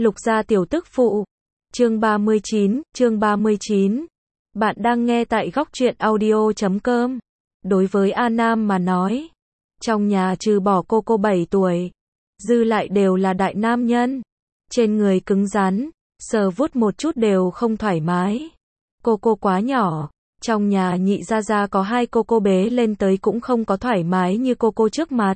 Lục gia tiểu tức phụ. Chương 39. Bạn đang nghe tại góc truyện audio.com. Đối với A Nam mà nói, trong nhà trừ bỏ cô 7 tuổi, dư lại đều là đại nam nhân. Trên người cứng rắn, sờ vuốt một chút đều không thoải mái. Cô quá nhỏ, trong nhà nhị gia gia có 2 cô bế lên tới cũng không có thoải mái như cô trước mặt.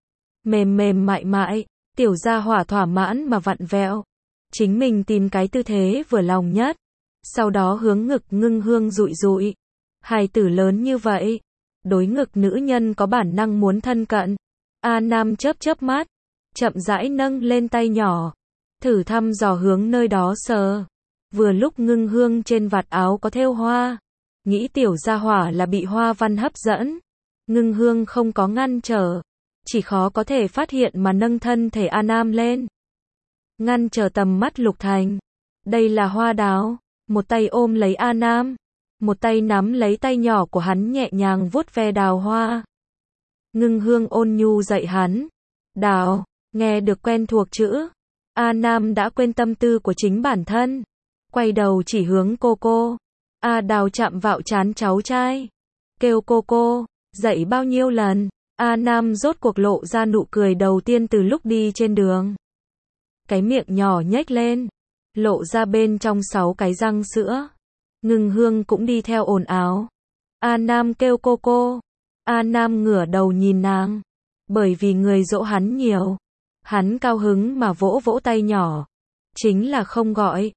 Mềm mại mại, tiểu gia hỏa thỏa mãn mà vặn vẹo. Chính mình tìm cái tư thế vừa lòng nhất. Sau đó hướng ngực Ngưng Hương dụi. Hài tử lớn như vậy, đối ngực nữ nhân có bản năng muốn thân cận. A Nam chớp mắt, chậm rãi nâng lên tay nhỏ, thử thăm dò hướng nơi đó sờ. Vừa lúc Ngưng Hương trên vạt áo có thêu hoa, nghĩ tiểu gia hỏa là bị hoa văn hấp dẫn. Ngưng Hương không có ngăn trở, chỉ khó có thể phát hiện mà nâng thân thể A Nam lên, ngăn trở tầm mắt Lục Thành. Đây là hoa đào. Một tay ôm lấy A Nam, một tay nắm lấy tay nhỏ của hắn nhẹ nhàng vuốt ve đào hoa. Ngưng Hương ôn nhu dạy hắn. Đào, nghe được quen thuộc chữ. A Nam đã quên tâm tư của chính bản thân, quay đầu chỉ hướng cô. A Đào chạm vào trán cháu trai, kêu cô, dạy bao nhiêu lần. A Nam rốt cuộc lộ ra nụ cười đầu tiên từ lúc đi trên đường. Cái miệng nhỏ nhếch lên, lộ ra bên trong 6 cái răng sữa. Ngưng Hương cũng đi theo ồn ào. A Nam kêu cô. A Nam ngửa đầu nhìn nàng. Bởi vì người dỗ hắn nhiều, hắn cao hứng mà vỗ tay nhỏ. Chính là không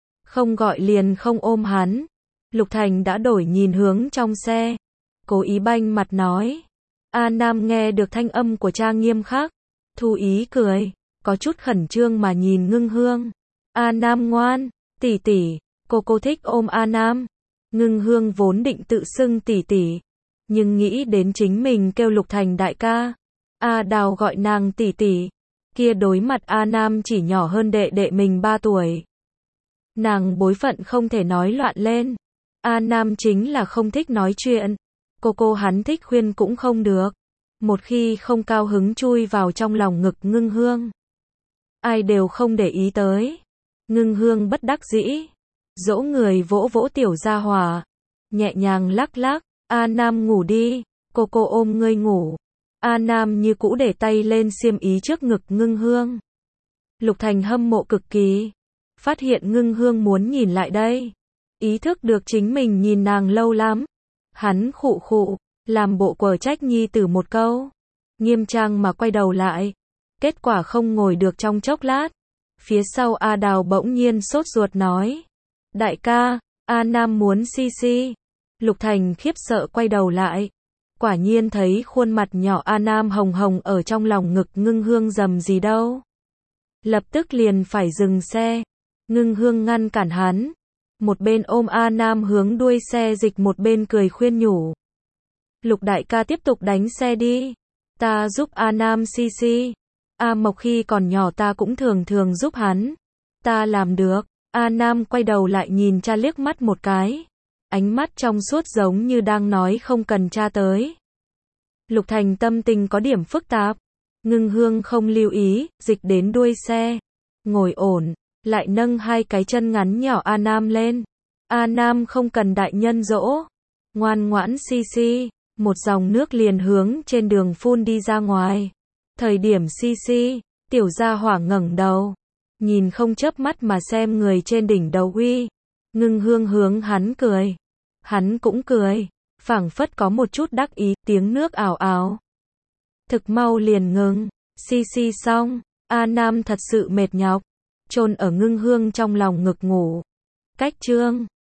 gọi liền không ôm hắn. Lục Thành đã đổi nhìn hướng trong xe, cố ý banh mặt nói. A Nam nghe được thanh âm của cha nghiêm khắc, thu ý cười, có chút khẩn trương mà nhìn Ngưng Hương. A Nam ngoan, tỷ, cô thích ôm A Nam. Ngưng Hương vốn định tự xưng tỷ, nhưng nghĩ đến chính mình kêu Lục Thành đại ca, A Đào gọi nàng tỷ, kia đối mặt A Nam chỉ nhỏ hơn đệ mình 3 tuổi. Nàng bối phận không thể nói loạn lên. A Nam chính là không thích nói chuyện, cô hắn thích khuyên cũng không được. Một khi không cao hứng chui vào trong lòng ngực Ngưng Hương, ai đều không để ý tới. Ngưng Hương bất đắc dĩ, dỗ người vỗ tiểu gia hỏa, nhẹ nhàng lắc. A Nam ngủ đi, cô ôm ngươi ngủ. A Nam như cũ để tay lên xiêm ý trước ngực Ngưng Hương. Lục Thành hâm mộ cực kỳ, phát hiện Ngưng Hương muốn nhìn lại đây, ý thức được chính mình nhìn nàng lâu lắm. Hắn khụ, làm bộ quở trách nhi tử một câu, nghiêm trang mà quay đầu lại. Kết quả không ngồi được trong chốc lát, phía sau A Đào bỗng nhiên sốt ruột nói. Đại ca, A Nam muốn si. Lục Thành khiếp sợ quay đầu lại, quả nhiên thấy khuôn mặt nhỏ A Nam hồng ở trong lòng ngực Ngưng Hương dầm gì đâu. Lập tức liền phải dừng xe. Ngưng Hương ngăn cản hắn, một bên ôm A Nam hướng đuôi xe dịch, một bên cười khuyên nhủ. Lục đại ca tiếp tục đánh xe đi, ta giúp A Nam si. A Mộc khi còn nhỏ ta cũng thường giúp hắn, ta làm được. A Nam quay đầu lại nhìn cha liếc mắt một cái, ánh mắt trong suốt giống như đang nói không cần cha tới. Lục Thành tâm tình có điểm phức tạp. Ngưng Hương không lưu ý, dịch đến đuôi xe, ngồi ổn, lại nâng 2 cái chân ngắn nhỏ A Nam lên. A Nam không cần đại nhân dỗ, ngoan ngoãn si, một dòng nước liền hướng trên đường phun đi ra ngoài. Thời điểm si, tiểu gia hỏa ngẩng đầu, nhìn không chớp mắt mà xem người trên đỉnh đầu uy. Ngưng Hương hướng hắn cười, hắn cũng cười, phảng phất có một chút đắc ý. Tiếng nước ào ào, thực mau liền ngừng. Si xong, A Nam thật sự mệt nhọc, chôn ở Ngưng Hương trong lòng ngực ngủ. Cách chương